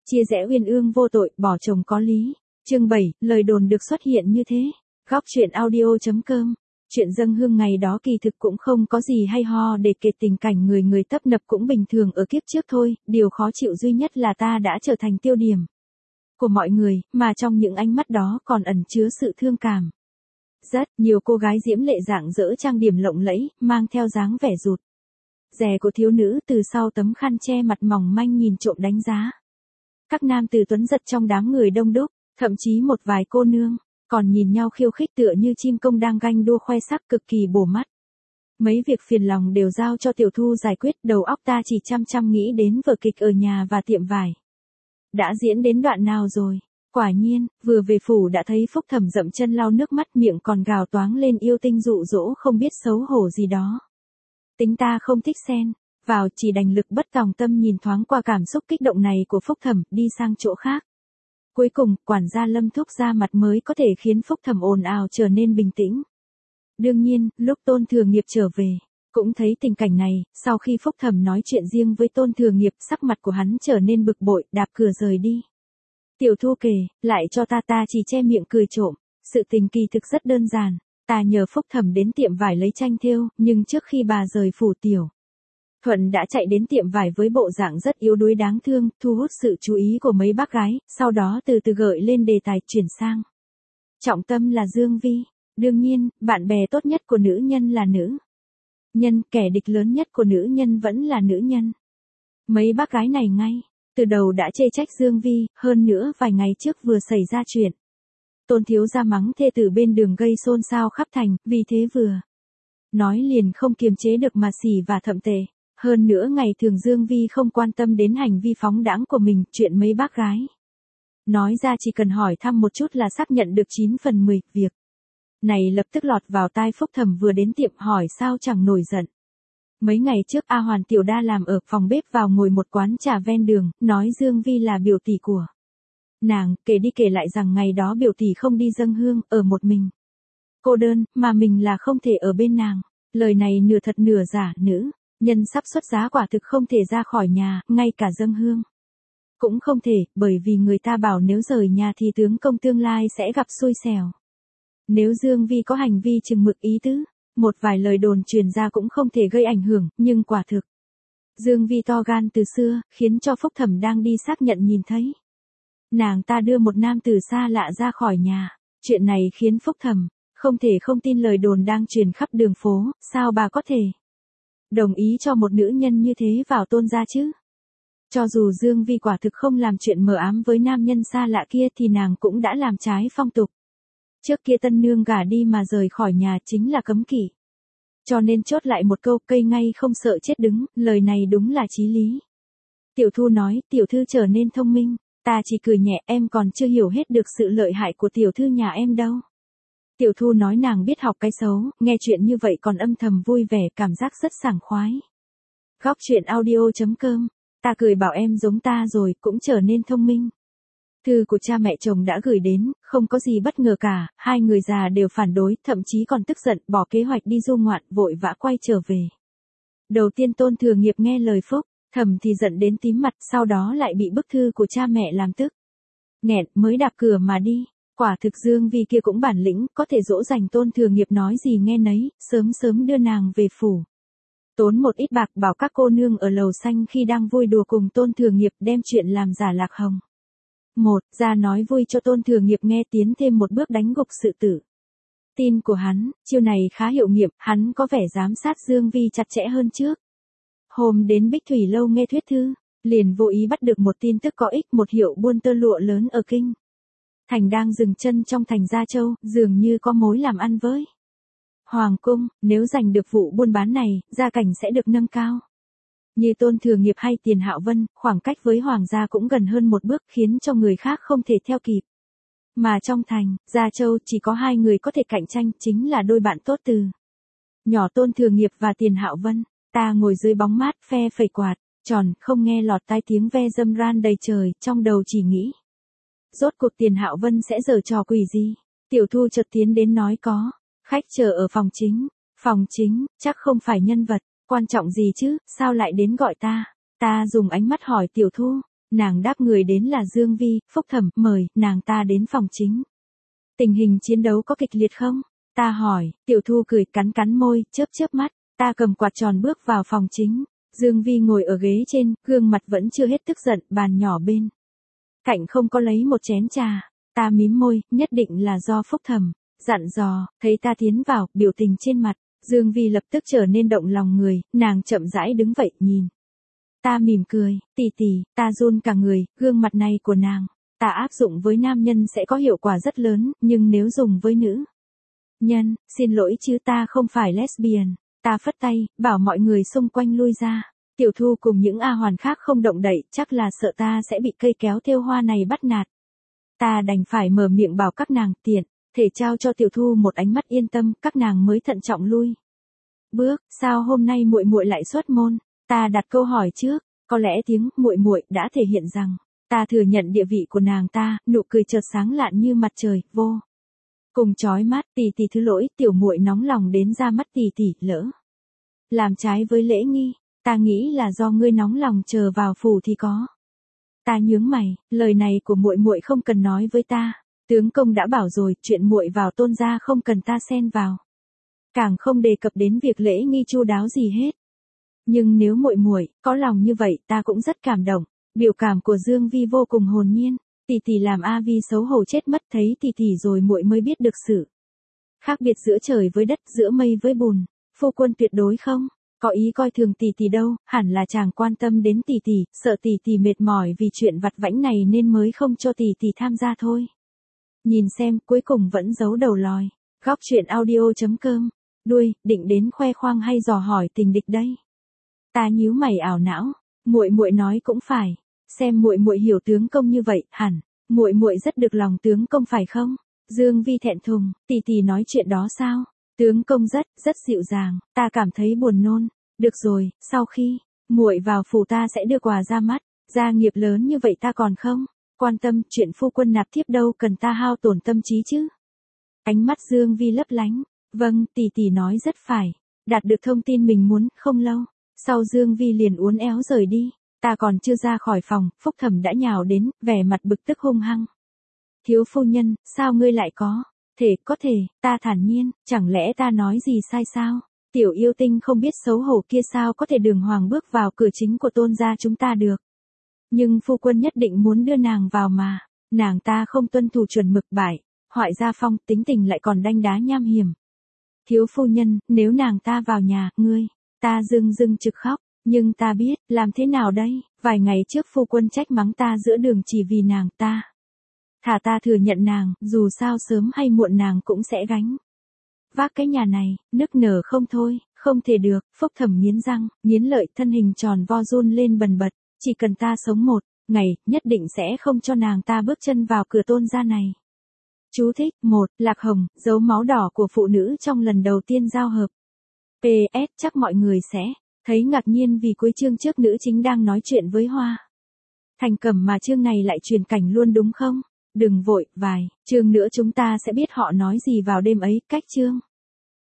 chia rẽ uyên ương vô tội, bỏ chồng có lý. Chương 7, lời đồn được xuất hiện như thế. Góc truyện audio.com. Chuyện dâng hương ngày đó kỳ thực cũng không có gì hay ho để kể, tình cảnh người người tấp nập cũng bình thường ở kiếp trước thôi, điều khó chịu duy nhất là ta đã trở thành tiêu điểm của mọi người, mà trong những ánh mắt đó còn ẩn chứa sự thương cảm. Rất nhiều cô gái diễm lệ rạng rỡ trang điểm lộng lẫy, mang theo dáng vẻ rụt rè của thiếu nữ từ sau tấm khăn che mặt mỏng manh nhìn trộm đánh giá. Các nam tử tuấn giật trong đám người đông đúc, thậm chí một vài cô nương còn nhìn nhau khiêu khích tựa như chim công đang ganh đua khoe sắc, cực kỳ bổ mắt. Mấy việc phiền lòng đều giao cho Tiểu Thu giải quyết, đầu óc ta chỉ chăm chăm nghĩ đến vở kịch ở nhà và tiệm vải. Đã diễn đến đoạn nào rồi? Quả nhiên, vừa về phủ đã thấy Phúc Thẩm dậm chân lau nước mắt, miệng còn gào toáng lên yêu tinh dụ dỗ không biết xấu hổ gì đó. Tính ta không thích xen vào, chỉ đành lực bất tòng tâm nhìn thoáng qua cảm xúc kích động này của Phúc Thẩm, đi sang chỗ khác. Cuối cùng, quản gia Lâm thúc ra mặt mới có thể khiến Phúc Thẩm ồn ào trở nên bình tĩnh. Đương nhiên, lúc Tôn Thừa Nghiệp trở về, cũng thấy tình cảnh này, sau khi Phúc Thẩm nói chuyện riêng với Tôn Thừa Nghiệp, sắc mặt của hắn trở nên bực bội, đạp cửa rời đi. Tiểu Thu kể, lại cho ta chỉ che miệng cười trộm, sự tình kỳ thực rất đơn giản, ta nhờ Phúc Thẩm đến tiệm vải lấy tranh thêu, nhưng trước khi bà rời phủ Tiểu Thuận đã chạy đến tiệm vải với bộ dạng rất yếu đuối đáng thương, thu hút sự chú ý của mấy bác gái, sau đó từ từ gợi lên đề tài chuyển sang. Trọng tâm là Dương Vi. Đương nhiên, bạn bè tốt nhất của nữ nhân là nữ nhân, kẻ địch lớn nhất của nữ nhân vẫn là nữ nhân. Mấy bác gái này ngay từ đầu đã chê trách Dương Vi, hơn nữa vài ngày trước vừa xảy ra chuyện Tôn thiếu gia mắng thê tử bên đường gây xôn xao khắp thành, vì thế vừa nói liền không kiềm chế được mà xỉ và thậm tệ. Hơn nữa ngày thường Dương Vi không quan tâm đến hành vi phóng đãng của mình, chuyện mấy bác gái nói ra chỉ cần hỏi thăm một chút là xác nhận được 9 phần 10, việc này lập tức lọt vào tai Phúc Thẩm vừa đến tiệm hỏi sao chẳng nổi giận. Mấy ngày trước A Hoàn Tiểu Đa làm ở phòng bếp vào ngồi một quán trà ven đường, nói Dương Vi là biểu tỷ của nàng, kể đi kể lại rằng ngày đó biểu tỷ không đi dâng hương, ở một mình cô đơn, mà mình là không thể ở bên nàng. Lời này nửa thật nửa giả, nữ nhân sắp xuất giá quả thực không thể ra khỏi nhà, ngay cả dâng hương cũng không thể, bởi vì người ta bảo nếu rời nhà thì tướng công tương lai sẽ gặp xui xẻo. Nếu Dương Vi có hành vi chừng mực ý tứ, một vài lời đồn truyền ra cũng không thể gây ảnh hưởng, nhưng quả thực Dương Vi to gan từ xưa, khiến cho Phúc Thẩm đang đi xác nhận nhìn thấy nàng ta đưa một nam tử xa lạ ra khỏi nhà. Chuyện này khiến Phúc Thẩm không thể không tin lời đồn đang truyền khắp đường phố, sao bà có thể đồng ý cho một nữ nhân như thế vào Tôn gia chứ? Cho dù Dương Vi quả thực không làm chuyện mờ ám với nam nhân xa lạ kia thì nàng cũng đã làm trái phong tục. Trước kia tân nương gả đi mà rời khỏi nhà chính là cấm kỵ. Cho nên chốt lại một câu, cây ngay không sợ chết đứng, lời này đúng là chí lý. Tiểu Thu nói, tiểu thư trở nên thông minh, ta chỉ cười nhẹ, em còn chưa hiểu hết được sự lợi hại của tiểu thư nhà em đâu. Tiểu Thu nói nàng biết học cái xấu, nghe chuyện như vậy còn âm thầm vui vẻ, cảm giác rất sảng khoái. Góc truyện audio.com. Ta cười bảo em giống ta rồi, cũng trở nên thông minh. Thư của cha mẹ chồng đã gửi đến, không có gì bất ngờ cả, hai người già đều phản đối, thậm chí còn tức giận, bỏ kế hoạch đi du ngoạn, vội vã quay trở về. Đầu tiên Tôn Thừa Nghiệp nghe lời Phúc Thẩm thì giận đến tím mặt, sau đó lại bị bức thư của cha mẹ làm tức nghẹn, mới đạp cửa mà đi. Quả thực Dương Vi kia cũng bản lĩnh, có thể dỗ dành Tôn Thừa Nghiệp nói gì nghe nấy, sớm sớm đưa nàng về phủ. Tốn một ít bạc bảo các cô nương ở lầu xanh khi đang vui đùa cùng Tôn Thừa Nghiệp đem chuyện làm giả lạc hồng. Ra nói vui cho Tôn Thừa Nghiệp nghe, tiến thêm một bước đánh gục sự tự tin của hắn, chiêu này khá hiệu nghiệm, hắn có vẻ giám sát Dương Vi chặt chẽ hơn trước. Hôm đến Bích Thủy Lâu nghe thuyết thư, liền vô ý bắt được một tin tức có ích, một hiệu buôn tơ lụa lớn ở Kinh Thành đang dừng chân trong thành Gia Châu, dường như có mối làm ăn với Hoàng cung, nếu giành được vụ buôn bán này, gia cảnh sẽ được nâng cao. Như Tôn Thừa Nghiệp hay Tiền Hạo Vân, khoảng cách với Hoàng gia cũng gần hơn một bước, khiến cho người khác không thể theo kịp. Mà trong thành Gia Châu chỉ có hai người có thể cạnh tranh, chính là đôi bạn tốt từ nhỏ Tôn Thừa Nghiệp và Tiền Hạo Vân. Ta ngồi dưới bóng mát, phe phẩy quạt tròn, không nghe lọt tai tiếng ve dâm ran đầy trời, trong đầu chỉ nghĩ rốt cuộc Tiền Hạo Vân sẽ giở trò quỷ gì. Tiểu Thu chợt tiến đến nói có khách chờ ở phòng chính. Phòng chính, chắc không phải nhân vật quan trọng gì chứ, sao lại đến gọi ta? Ta dùng ánh mắt hỏi Tiểu Thu, Nàng đáp người đến là Dương Vi, Phúc Thẩm mời nàng ta đến phòng chính. Tình hình chiến đấu có kịch liệt không? Ta hỏi, Tiểu Thu cười cắn cắn môi, chớp chớp mắt, ta cầm quạt tròn bước vào phòng chính. Dương Vi ngồi ở ghế trên, gương mặt vẫn chưa hết tức giận, bàn nhỏ bên cạnh không có lấy một chén trà. Ta mím môi, nhất định là do Phúc Thẩm dặn dò, thấy ta tiến vào, biểu tình trên mặt Dương Vi lập tức trở nên động lòng người, nàng chậm rãi đứng vậy nhìn. Ta mỉm cười, tỷ tỷ, ta run cả người, gương mặt này của nàng, ta áp dụng với nam nhân sẽ có hiệu quả rất lớn, nhưng nếu dùng với nữ nhân, xin lỗi chứ ta không phải lesbian. Ta phất tay, bảo mọi người xung quanh lui ra. Tiểu Thu cùng những A Hoàn khác không động đậy, chắc là sợ ta sẽ bị cây kéo thêu hoa này bắt nạt. Ta đành phải mở miệng bảo các nàng tiện, thể trao cho Tiểu Thu một ánh mắt yên tâm, các nàng mới thận trọng lui bước. Sao hôm nay muội muội lại xuất môn? Ta đặt câu hỏi trước, có lẽ tiếng muội muội đã thể hiện rằng ta thừa nhận địa vị của nàng ta, nụ cười chợt sáng lạn như mặt trời, vô cùng chói mắt. Tỷ tỷ thứ lỗi, tiểu muội nóng lòng đến ra mắt tỷ tỷ, lỡ làm trái với lễ nghi, ta nghĩ là do ngươi nóng lòng chờ vào phủ thì có. Ta nhướng mày, lời này của muội muội không cần nói với ta. Tướng công đã bảo rồi, chuyện muội vào Tôn gia không cần ta xen vào. Càng không đề cập đến việc lễ nghi chu đáo gì hết. Nhưng nếu muội muội có lòng như vậy, ta cũng rất cảm động. Biểu cảm của Dương Vi vô cùng hồn nhiên. Tỷ tỷ làm A Vi xấu hổ chết mất, thấy tỷ tỷ rồi muội mới biết được sự khác biệt giữa trời với đất, giữa mây với bùn. Phu quân tuyệt đối không có ý coi thường tỷ tỷ đâu, hẳn là chàng quan tâm đến tỷ tỷ, sợ tỷ tỷ mệt mỏi vì chuyện vặt vãnh này nên mới không cho tỷ tỷ tham gia thôi. Nhìn xem, cuối cùng vẫn giấu đầu lòi. Góc truyện audio.com. Đuôi, định đến khoe khoang hay dò hỏi tình địch đây? Ta nhíu mày ảo não, muội muội nói cũng phải, xem muội muội hiểu tướng công như vậy, hẳn muội muội rất được lòng tướng công phải không? Dương Vi thẹn thùng, tỷ tỷ nói chuyện đó sao? Tướng công rất dịu dàng, ta cảm thấy buồn nôn. Được rồi, sau khi muội vào phủ ta sẽ đưa quà ra mắt, gia nghiệp lớn như vậy ta còn không quan tâm, chuyện phu quân nạp thiếp đâu cần ta hao tổn tâm trí chứ. Ánh mắt Dương Vi lấp lánh, vâng, tỷ tỷ nói rất phải. Đạt được thông tin mình muốn, không lâu sau Dương Vi liền uốn éo rời đi. Ta còn chưa ra khỏi phòng, Phúc Thẩm đã nhào đến, vẻ mặt bực tức hung hăng. Thiếu phu nhân, sao ngươi lại có thể, ta thản nhiên, chẳng lẽ ta nói gì sai sao? Tiểu yêu tinh không biết xấu hổ kia sao có thể đường hoàng bước vào cửa chính của Tôn gia chúng ta được. Nhưng phu quân nhất định muốn đưa nàng vào mà, nàng ta không tuân thủ chuẩn mực, bại hoại gia phong, tính tình lại còn đanh đá nham hiểm. Thiếu phu nhân, nếu nàng ta vào nhà, ta dưng trực khóc, nhưng ta biết, làm thế nào đây? Vài ngày trước phu quân trách mắng ta giữa đường chỉ vì nàng ta. Thả ta thừa nhận nàng, dù sao sớm hay muộn nàng cũng sẽ gánh vác cái nhà này, nức nở không thôi, không thể được. Phúc Thẩm nghiến răng, nghiến lợi, thân hình tròn vo run lên bần bật, chỉ cần ta sống một ngày, nhất định sẽ không cho nàng ta bước chân vào cửa Tôn gia này. Chú thích, 1, lạc hồng, dấu máu đỏ của phụ nữ trong lần đầu tiên giao hợp. PS, chắc mọi người sẽ thấy ngạc nhiên vì cuối chương trước nữ chính đang nói chuyện với Hoa Thành Cẩm mà chương này lại truyền cảnh luôn đúng không? Đừng vội, vài chương nữa chúng ta sẽ biết họ nói gì vào đêm ấy. Cách chương